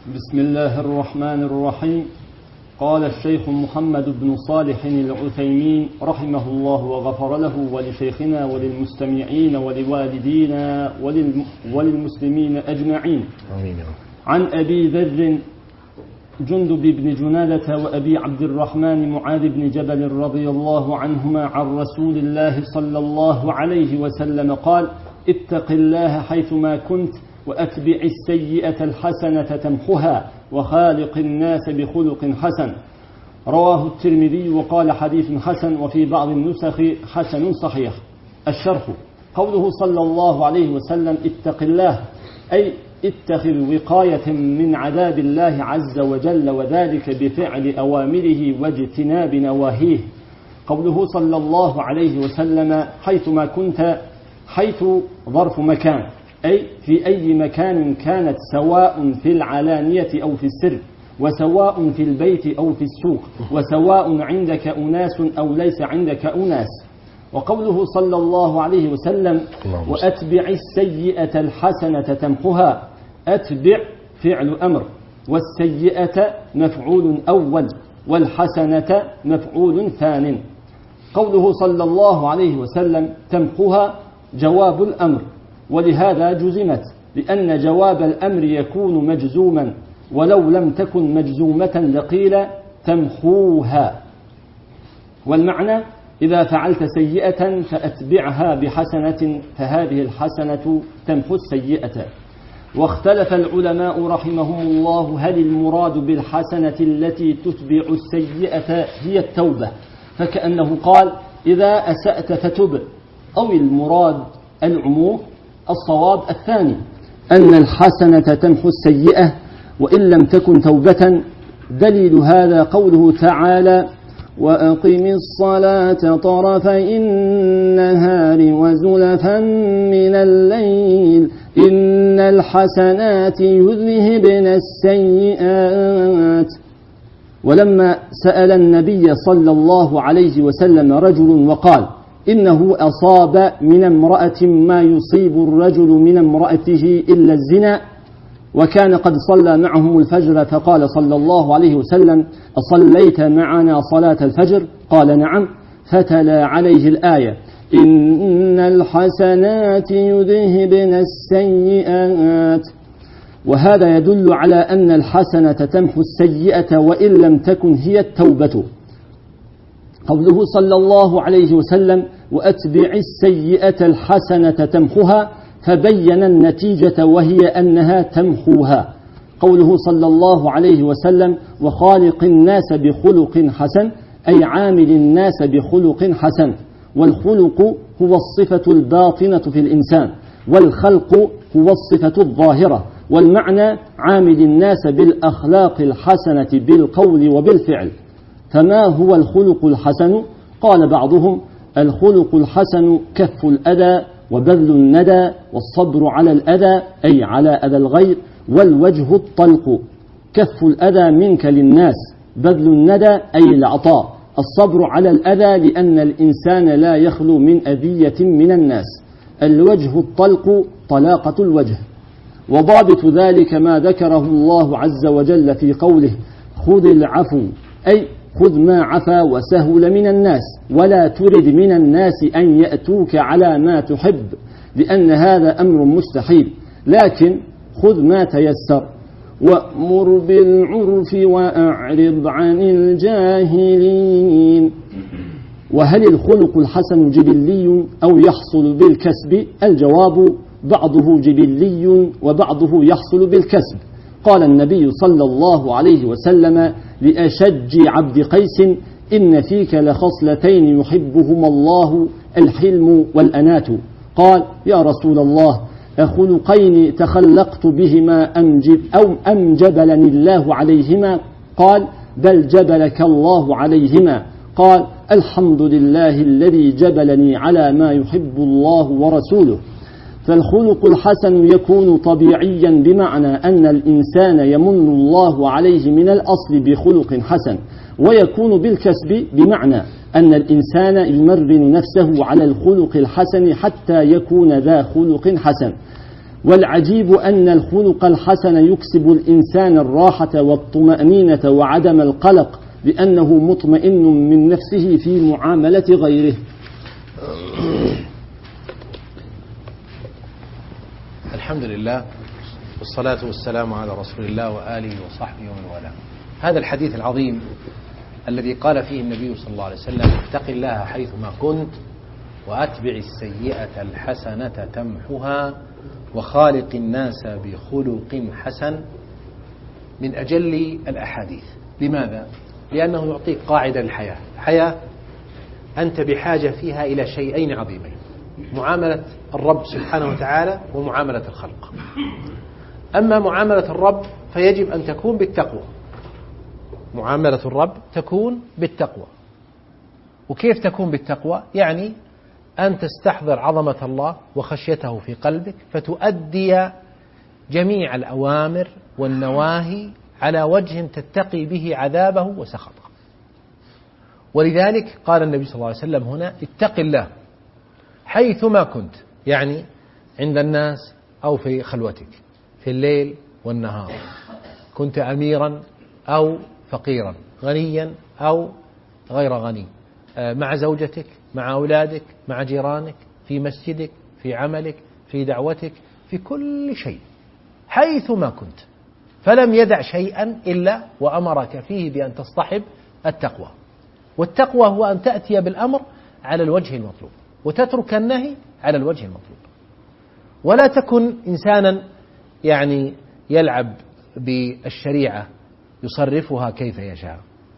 بسم الله الرحمن الرحيم. قال الشيخ محمد بن صالح العثيمين رحمه الله وغفر له ولشيخنا وللمستمعين ولوالدينا وللمسلمين أجمعين. عن أبي ذر جندب بن جنادة وأبي عبد الرحمن معاذ بن جبل رضي الله عنهما عن رسول الله صلى الله عليه وسلم قال: اتق الله حيثما كنت وأتبع السيئة الحسنة تمحها وخالق الناس بخلق حسن. رواه الترمذي وقال حديث حسن، وفي بعض النسخ حسن صحيح. الشرح: قوله صلى الله عليه وسلم اتق الله أي اتخذ وقاية من عذاب الله عز وجل، وذلك بفعل أوامره واجتناب نواهيه. قوله صلى الله عليه وسلم حيثما كنت، حيث ظرف مكان، أي في أي مكان كانت، سواء في العلانية أو في السر، وسواء في البيت أو في السوق، وسواء عندك أناس أو ليس عندك أناس. وقوله صلى الله عليه وسلم وأتبع السيئة الحسنة تمحها، أتبع فعل أمر، والسيئة مفعول أول، والحسنة مفعول ثان. قوله صلى الله عليه وسلم تمحها جواب الأمر، ولهذا جزمت، لأن جواب الأمر يكون مجزوما، ولو لم تكن مجزومة لقيل تمحوها. والمعنى إذا فعلت سيئة فأتبعها بحسنة، فهذه الحسنة تمحو السيئة. واختلف العلماء رحمهم الله هل المراد بالحسنة التي تتبع السيئة هي التوبة، فكأنه قال إذا أسأت فتب، أو المراد العموم. الصواب الثاني، أن الحسنة تمحو السيئة وإن لم تكن توبة. دليل هذا قوله تعالى وأقم الصلاة طرفي النهار وزلفا من الليل إن الحسنات يذهبن السيئات. ولما سأل النبي صلى الله عليه وسلم رجل وقال إنه أصاب من امرأة ما يصيب الرجل من امرأته إلا الزنا، وكان قد صلى معهم الفجر، فقال صلى الله عليه وسلم أصليت معنا صلاة الفجر؟ قال نعم، فتلا عليه الآية إن الحسنات يذهبن السيئات. وهذا يدل على أن الحسنة تمحو السيئة وإن لم تكن هي التوبة. قوله صلى الله عليه وسلم وأتبع السيئة الحسنة تمحها، فبين النتيجة وهي أنها تمحوها. قوله صلى الله عليه وسلم وخالق الناس بخلق حسن، أي عامل الناس بخلق حسن. والخلق هو الصفة الباطنة في الإنسان، والخلق هو الصفة الظاهرة. والمعنى عامل الناس بالأخلاق الحسنة بالقول وبالفعل. فما هو الخلق الحسن؟ قال بعضهم الخلق الحسن كف الأذى وبذل الندى والصبر على الأذى، أي على أذى الغير، والوجه الطلق. كف الأذى منك للناس، بذل الندى أي العطاء، الصبر على الأذى لأن الإنسان لا يخلو من أذية من الناس. الوجه الطلق طلاقة الوجه. وضابط ذلك ما ذكره الله عز وجل في قوله خذ العفو، أي خذ ما عفا وسهل من الناس، ولا ترد من الناس أن يأتوك على ما تحب، لأن هذا أمر مستحيل، لكن خذ ما تيسر. وأمر بالعرف وأعرض عن الجاهلين. وهل الخلق الحسن جبلي أو يحصل بالكسب؟ الجواب بعضه جبلي وبعضه يحصل بالكسب. قال النبي صلى الله عليه وسلم لأشج عبد قيس إن فيك لخصلتين يحبهما الله الحلم والأنات. قال يا رسول الله أخلقين تخلقت بهما أم جبلني الله عليهما؟ قال بل جبلك الله عليهما. قال الحمد لله الذي جبلني على ما يحب الله ورسوله. فالخلق الحسن يكون طبيعيا بمعنى أن الإنسان يمن الله عليه من الأصل بخلق حسن، ويكون بالكسب بمعنى أن الإنسان يمرن نفسه على الخلق الحسن حتى يكون ذا خلق حسن. والعجيب أن الخلق الحسن يكسب الإنسان الراحة والطمأنينة وعدم القلق، لأنه مطمئن من نفسه في معاملة غيره. الحمد لله والصلاة والسلام على رسول الله وآله وصحبه ومن والاه. هذا الحديث العظيم الذي قال فيه النبي صلى الله عليه وسلم: اتق الله حيثما كنت وأتبع السيئة الحسنة تمحها وخالق الناس بخلق حسن، من أجل الأحاديث. لماذا؟ لأنه يعطيك قاعدة للحياة. الحياة أنت بحاجة فيها إلى شيئين عظيمين: معاملة الرب سبحانه وتعالى ومعاملة الخلق. أما معاملة الرب فيجب أن تكون بالتقوى. معاملة الرب تكون بالتقوى. وكيف تكون بالتقوى؟ يعني أن تستحضر عظمة الله وخشيته في قلبك، فتؤدي جميع الأوامر والنواهي على وجه تتقي به عذابه وسخطه. ولذلك قال النبي صلى الله عليه وسلم هنا: اتق الله حيثما كنت، يعني عند الناس أو في خلوتك، في الليل والنهار، كنت أميرا أو فقيرا، غنيا أو غير غني، مع زوجتك، مع أولادك، مع جيرانك، في مسجدك، في عملك، في دعوتك، في كل شيء، حيثما كنت. فلم يدع شيئا إلا وأمرك فيه بأن تصطحب التقوى. والتقوى هو أن تأتي بالأمر على الوجه المطلوب وتترك النهي على الوجه المطلوب. ولا تكن إنسانا يعني يلعب بالشريعة يصرفها كيف يشاء،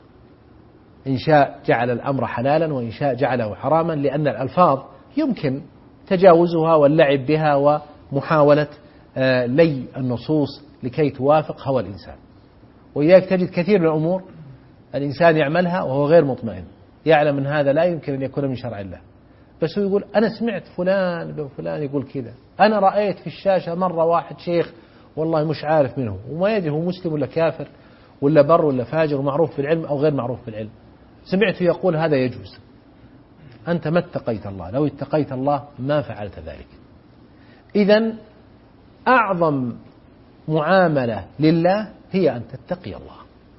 إن شاء جعل الأمر حلالا وإن شاء جعله حراما، لأن الألفاظ يمكن تجاوزها واللعب بها ومحاولة لي النصوص لكي توافق هوى الإنسان. ولذلك تجد كثير من الأمور الإنسان يعملها وهو غير مطمئن، يعلم أن هذا لا يمكن أن يكون من شرع الله، بس هو يقول: أنا سمعت فلان بن فلان يقول كذا، أنا رأيت في الشاشة مرة واحد شيخ والله مش عارف منه، وما يدري هو مسلم ولا كافر ولا بر ولا فاجر، ومعروف بالعلم أو غير معروف بالعلم، سمعته يقول هذا يجوز. أنت ما اتقيت الله، لو اتقيت الله ما فعلت ذلك. إذن أعظم معاملة لله هي أن تتقي الله.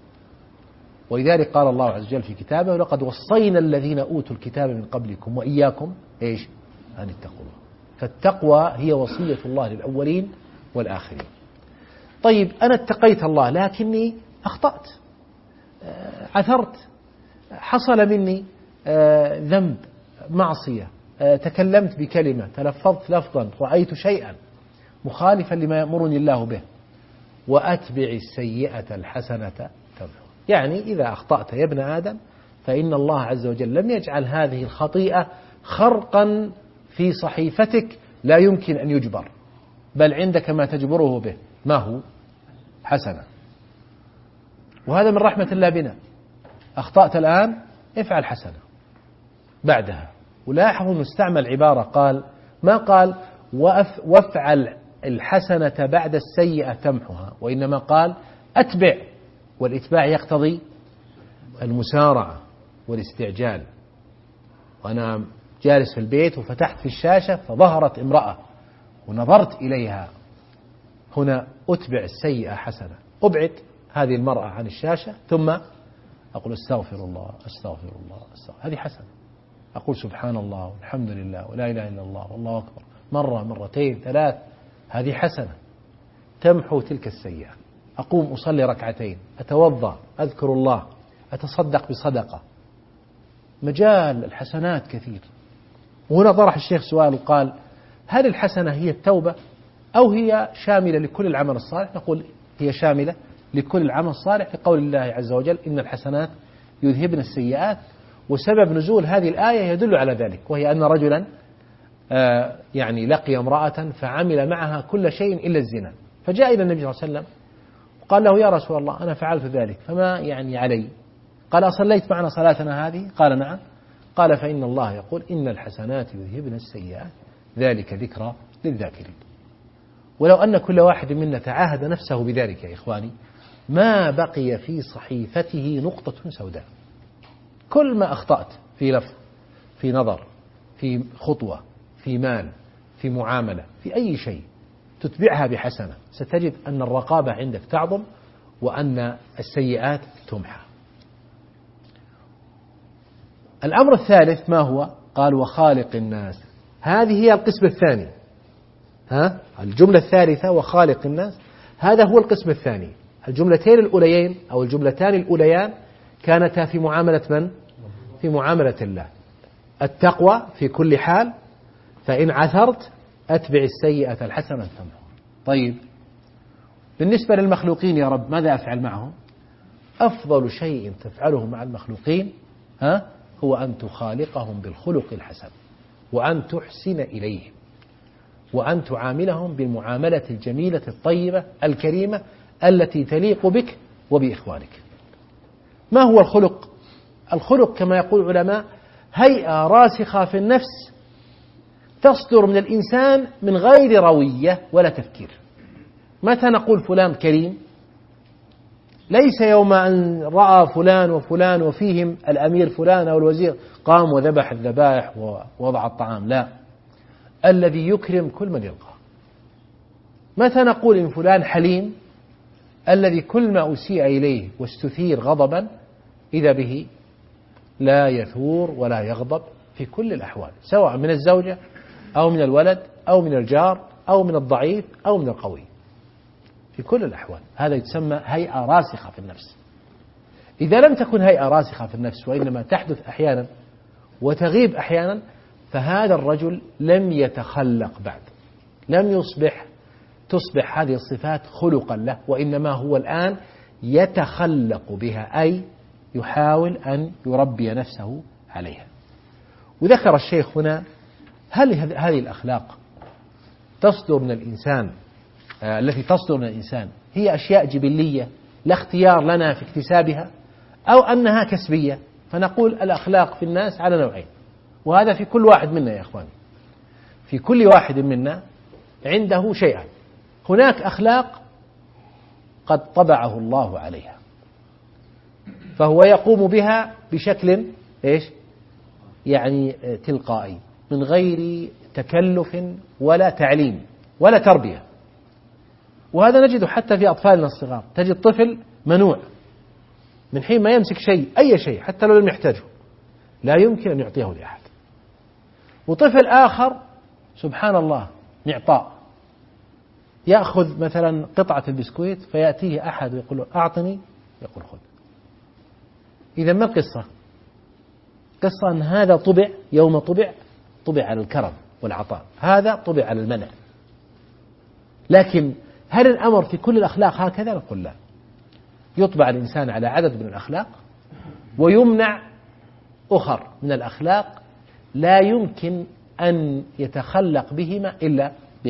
ولذلك قال الله عز وجل في كتابه: ولقد وصينا الذين أوتوا الكتاب من قبلكم وإياكم إيش؟ أن اتقوا الله. فالتقوى هي وصية الله للأولين والآخرين. طيب، أنا اتقيت الله لكني أخطأت، عثرت، حصل مني ذنب، معصية، تكلمت بكلمة، تلفظت لفظا، رأيت شيئا مخالفا لما يأمرني الله به. وأتبع السيئة الحسنة تمحها. يعني إذا أخطأت يا ابن آدم فإن الله عز وجل لم يجعل هذه الخطيئة خرقا في صحيفتك لا يمكن أن يجبر، بل عندك ما تجبره به. ما هو؟ حسنة. وهذا من رحمة الله بنا. أخطأت الآن، افعل حسنة بعدها. ولاحظوا أنه استعمل عبارة، قال ما قال وافعل الحسنة بعد السيئة تمحها، وإنما قال أتبع، والإتباع يقتضي المسارعة والاستعجال. وأنا جالس في البيت وفتحت في الشاشة فظهرت امرأة ونظرت إليها، هنا أتبع السيئة حسنة، أبعد هذه المرأة عن الشاشة ثم أقول استغفر الله استغفر الله استغفر، هذه حسنة. أقول سبحان الله والحمد لله ولا إله إلا الله والله أكبر مرة مرتين ثلاث، هذه حسنة تمحو تلك السيئة. أقوم أصلي ركعتين، أتوضأ، أذكر الله، أتصدق بصدقة، مجال الحسنات كثير. وهنا طرح الشيخ سؤال قال: هل الحسنة هي التوبة أو هي شاملة لكل العمل الصالح؟ نقول هي شاملة لكل العمل الصالح، لقول الله عز وجل: إن الحسنات يذهبن السيئات. وسبب نزول هذه الآية يدل على ذلك، وهي أن رجلا يعني لقي امرأة فعمل معها كل شيء إلا الزنا، فجاء إلى النبي صلى الله عليه وسلم وقال له: يا رسول الله أنا فعلت ذلك فما يعني علي؟ قال: أصليت معنا صلاتنا هذه؟ قال: نعم. قال: فإن الله يقول: إن الحسنات يذهبن السيئات ذلك ذكرى للذاكرين. ولو أن كل واحد منا تعاهد نفسه بذلك يا إخواني ما بقي في صحيفته نقطة سوداء. كل ما أخطأت في لفظ، في نظر، في خطوة، في مال، في معاملة، في أي شيء، تتبعها بحسنة ستجد أن الرقابة عندك تعظم وأن السيئات تمحى. الأمر الثالث ما هو؟ قال وخالق الناس. هذه هي القسم الثاني. الجملة الثالثة وخالق الناس، هذا هو القسم الثاني. الجملتين الأوليين أو الجملتان الأوليان كانتا في معاملة من؟ في معاملة الله. التقوى في كل حال، فإن عثرت أتبع السيئة الحسنة تمحها. طيب بالنسبة للمخلوقين يا رب ماذا أفعل معهم؟ أفضل شيء تفعله مع المخلوقين هو أن تخالقهم بالخلق الحسن، وأن تحسن إليهم، وأن تعاملهم بالمعاملة الجميلة الطيبة الكريمة التي تليق بك وبإخوانك. ما هو الخلق؟ الخلق كما يقول العلماء هيئة راسخة في النفس تصدر من الإنسان من غير روية ولا تفكير. متى نقول فلان كريم؟ ليس يوم أن رأى فلان وفلان وفيهم الأمير فلان أو الوزير قام وذبح الذبائح ووضع الطعام، لا، الذي يكرم كل من يلقاه. متى نقول إن فلان حليم؟ الذي كل ما أسيء إليه واستثير غضبا إذا به لا يثور ولا يغضب في كل الأحوال، سواء من الزوجة أو من الولد أو من الجار أو من الضعيف أو من القوي، في كل الأحوال. هذا يسمى هيئة راسخة في النفس. إذا لم تكن هيئة راسخة في النفس وإنما تحدث أحيانا وتغيب أحيانا، فهذا الرجل لم يتخلق بعد، لم تصبح هذه الصفات خلقا له، وإنما هو الآن يتخلق بها، أي يحاول أن يربي نفسه عليها. وذكر الشيخ هنا هل هذه الأخلاق تصدر من الإنسان، التي تصدر من الإنسان هي أشياء جبلية لا اختيار لنا في اكتسابها، أو أنها كسبية؟ فنقول الأخلاق في الناس على نوعين، وهذا في كل واحد منا يا إخواني، في كل واحد منا عنده شيئا. هناك أخلاق قد طبعه الله عليها فهو يقوم بها بشكل يعني تلقائي من غير تكلف ولا تعليم ولا تربية. وهذا نجده حتى في أطفالنا الصغار، تجد طفل منوع من حين ما يمسك شيء، أي شيء حتى لو لم يحتاجه لا يمكن أن يعطيه لأحد. وطفل آخر سبحان الله معطاء، يأخذ مثلا قطعة البسكويت فيأتيه أحد ويقول له أعطني، يقول خذ. إذا ما القصة؟ قصة أن هذا طبع يوم طبع على الكرم والعطاء، هذا طبع على المنع. لكن هل الأمر في كل الأخلاق هكذا؟ نقول لا، يطبع الإنسان على عدد من الأخلاق ويمنع أخر من الأخلاق لا يمكن أن يتخلق بهما إلا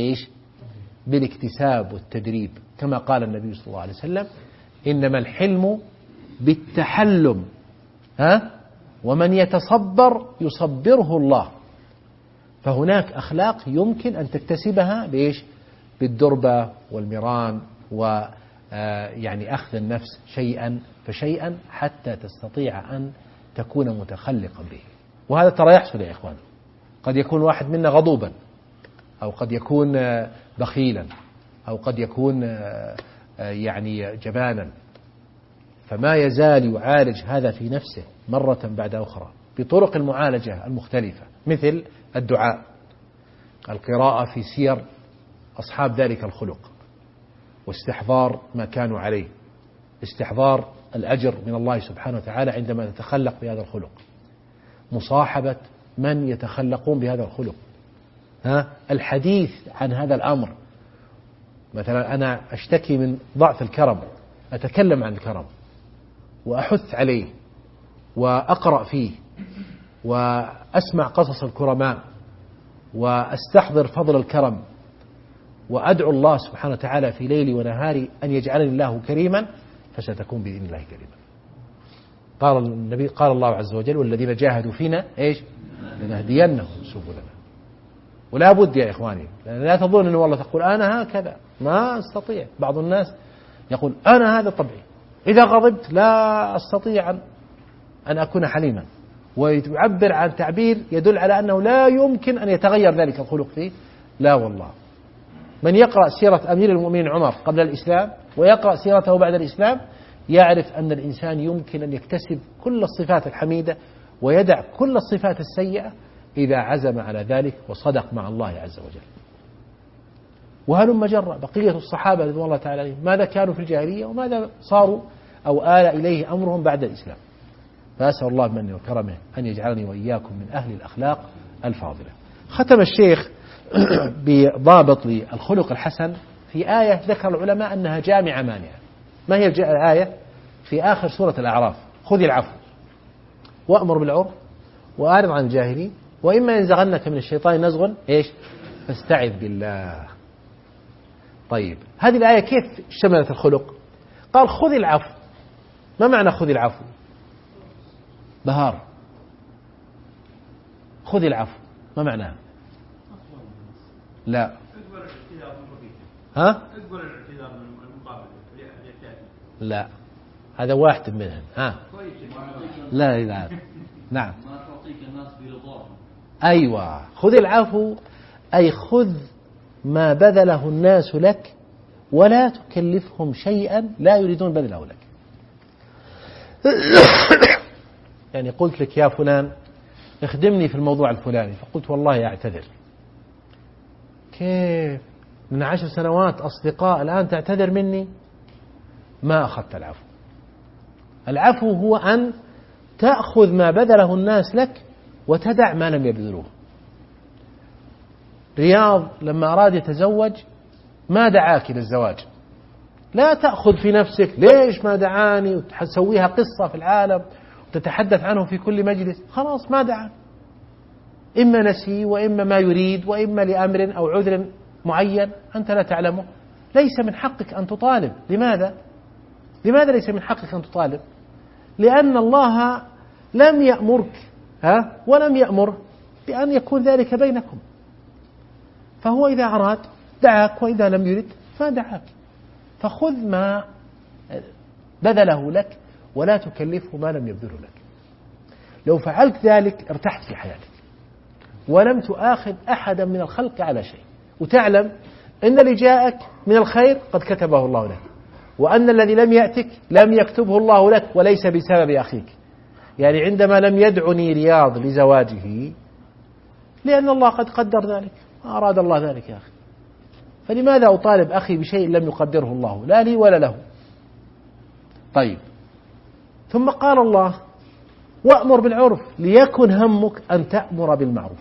بالاكتساب والتدريب، كما قال النبي صلى الله عليه وسلم إنما الحلم بالتحلم، ومن يتصبر يصبره الله. فهناك أخلاق يمكن أن تكتسبها بالدربة والمران ويعني أخذ النفس شيئا فشيئا حتى تستطيع أن تكون متخلقا به. وهذا ترى يحصل يا إخوان، قد يكون واحد منا غضوبا، أو قد يكون بخيلا، أو قد يكون يعني جبانا، فما يزال يعالج هذا في نفسه مرة بعد أخرى بطرق المعالجة المختلفة، مثل الدعاء، القراءة في سير أصحاب ذلك الخلق، واستحضار ما كانوا عليه، استحضار الأجر من الله سبحانه وتعالى عندما تتخلق بهذا الخلق، مصاحبة من يتخلقون بهذا الخلق، الحديث عن هذا الأمر. مثلا أنا أشتكي من ضعف الكرم، أتكلم عن الكرم وأحث عليه وأقرأ فيه وأسمع قصص الكرماء وأستحضر فضل الكرم وأدعو الله سبحانه وتعالى في ليلي ونهاري أن يجعلني الله كريما، فستكون بإذن الله كريما. قال النبي، قال الله عز وجل والذين جاهدوا فينا لنهدينهم سبلنا. ولا بد يا إخواني، لا تظن أنه والله تقول أنا هكذا ما أستطيع. بعض الناس يقول أنا هذا طبعي، إذا غضبت لا أستطيع أن أكون حليما، ويعبر عن تعبير يدل على أنه لا يمكن أن يتغير ذلك الخلق فيه. لا والله، من يقرأ سيرة أمير المؤمنين عمر قبل الإسلام ويقرأ سيرته بعد الإسلام يعرف أن الإنسان يمكن أن يكتسب كل الصفات الحميدة ويدع كل الصفات السيئة إذا عزم على ذلك وصدق مع الله عز وجل. وهلم جرى بقية الصحابة رضوان الله تعالى عليهم ماذا كانوا في الجاهلية وماذا صاروا أو آل إليه أمرهم بعد الإسلام. فأسأل الله بمنه وكرمه أن يجعلني وإياكم من أهل الأخلاق الفاضلة. ختم الشيخ بضابط للخلق الحسن في آية ذكر العلماء أنها جامعة مانعة. ما هي الآية؟ في آخر سورة الأعراف: خذ العفو وأمر بالعرف وأعرض عن الجاهلين وإما ينزغنك من الشيطان نزغ إيش فاستعذ بالله. طيب هذه الآية كيف شملت الخلق؟ قال خذ العفو. ما معنى خذ العفو؟ بهار، خذ العفو ما معناه؟ لا ها؟ لا هذا واحد منهم. ها لا لا نعم أيوة خذ العفو أي خذ ما بذله الناس لك ولا تكلفهم شيئا لا يريدون بذله لك. يعني قلت لك يا فلان اخدمني في الموضوع الفلاني فقلت والله أعتذر. كيف من 10 سنوات أصدقاء الآن تعتذر مني؟ ما أخذت العفو. العفو هو أن تأخذ ما بذله الناس لك وتدع ما لم يبذلوه. رياض لما أراد يتزوج ما دعاك للزواج، لا تأخذ في نفسك ليش ما دعاني وتسويها قصة في العالم وتتحدث عنه في كل مجلس. خلاص ما دعا، إما نسي وإما ما يريد وإما لأمر أو عذر معين أنت لا تعلمه. ليس من حقك أن تطالب. لماذا ليس من حقك أن تطالب؟ لأن الله لم يأمرك ولم يأمر بأن يكون ذلك بينكم. فهو إذا أراد دعاك وإذا لم يرد ما دعاك. فخذ ما بذله لك ولا تكلفه ما لم يبذله لك. لو فعلت ذلك ارتحت في حياتك ولم تؤاخذ أحدا من الخلق على شيء، وتعلم أن اللي جاءك من الخير قد كتبه الله لك، وأن الذي لم يأتك لم يكتبه الله لك وليس بسبب أخيك. يعني عندما لم يدعني رياض لزواجه لأن الله قد قدر ذلك، أراد الله ذلك يا أخي، فلماذا أطالب أخي بشيء لم يقدره الله لا لي ولا له؟ طيب ثم قال الله وأمر بالعرف ليكن همك أن تأمر بالمعروف.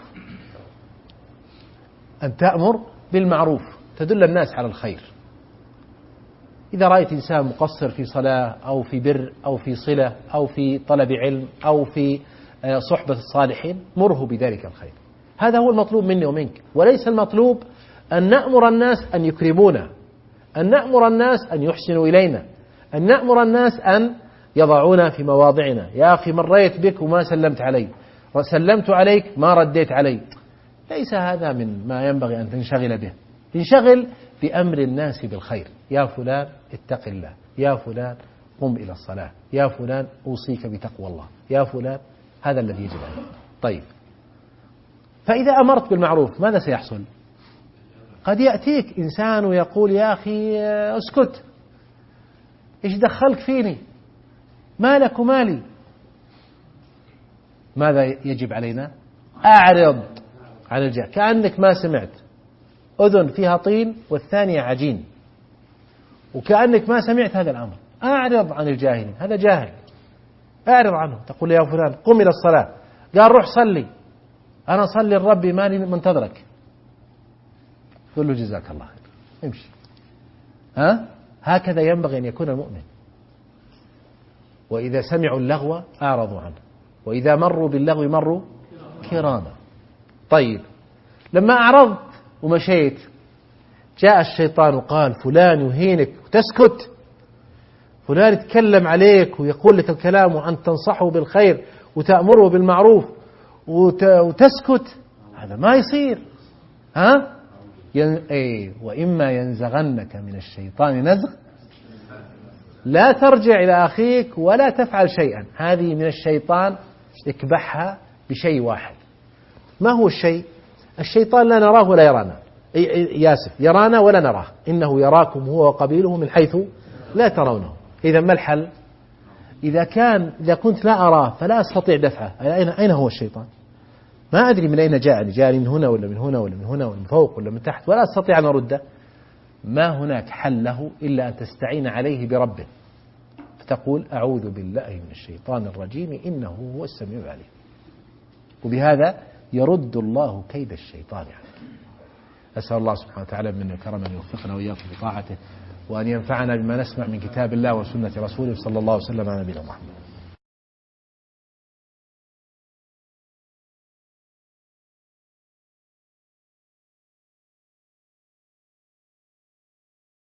أن تأمر بالمعروف تدل الناس على الخير. إذا رأيت إنسان مقصر في صلاة أو في بر أو في صلة أو في طلب علم أو في صحبة الصالحين مره بذلك الخير. هذا هو المطلوب مني ومنك، وليس المطلوب أن نأمر الناس أن يكرمونا، أن نأمر الناس أن يحسنوا إلينا، أن نأمر الناس أن يضعونا في مواضعنا. يا أخي مريت بك وما سلمت علي، وسلمت عليك ما رديت علي. ليس هذا من ما ينبغي أن تنشغل به. تنشغل بأمر الناس بالخير. يا فلان اتق الله، يا فلان قم إلى الصلاة، يا فلان أوصيك بتقوى الله، يا فلان. هذا الذي يجب عليك. طيب فإذا أمرت بالمعروف ماذا سيحصل؟ قد يأتيك إنسان ويقول يا أخي اسكت، إيش دخلك فيني، مالك ومالي. ماذا يجب علينا؟ أعرض عن الجهل، كأنك ما سمعت. أذن فيها طين والثانية عجين، وكأنك ما سمعت هذا الأمر. أعرض عن الجاهلين، هذا جاهل، أعرض عنه. تقول يا فلان قم إلى الصلاة، قال روح صلي، أنا صلي الرب مالي منتظرك. قل له جزاك الله خير امشي. هكذا ينبغي أن يكون المؤمن. وإذا سمعوا اللغو أعرضوا عنه وإذا مروا باللغو مروا كراما. طيب لما أعرضت ومشيت جاء الشيطان وقال فلان يهينك وتسكت، فلان يتكلم عليك ويقول لك الكلام وأن تنصحه بالخير وتأمره بالمعروف وتسكت، هذا ما يصير. وإما ينزغنك من الشيطان نزغ لا ترجع إلى أخيك ولا تفعل شيئا. هذه من الشيطان، اكبحها بشيء واحد. ما هو الشيء؟ الشيطان لا نراه ولا يرانا، ياسف يرانا ولا نراه، إنه يراكم هو وقبيله من حيث لا ترونه. إذا ما الحل؟ إذا كنت لا أراه فلا أستطيع دفعه، أين هو الشيطان؟ ما أدري من أين جاءني من هنا ولا من هنا ولا من هنا ولا من فوق ولا من تحت، ولا أستطيع أن أرده. ما هناك حل له إلا أن تستعين عليه بربه، فتقول أعوذ بالله من الشيطان الرجيم إنه هو السميع العليم، وبهذا يرد الله كيد الشيطان عنك. أسأل الله سبحانه وتعالى من كرم أن يوفقنا وإياكم بطاعته، وأن ينفعنا بما نسمع من كتاب الله وسنة رسوله صلى الله عليه وسلم على نبينا محمد.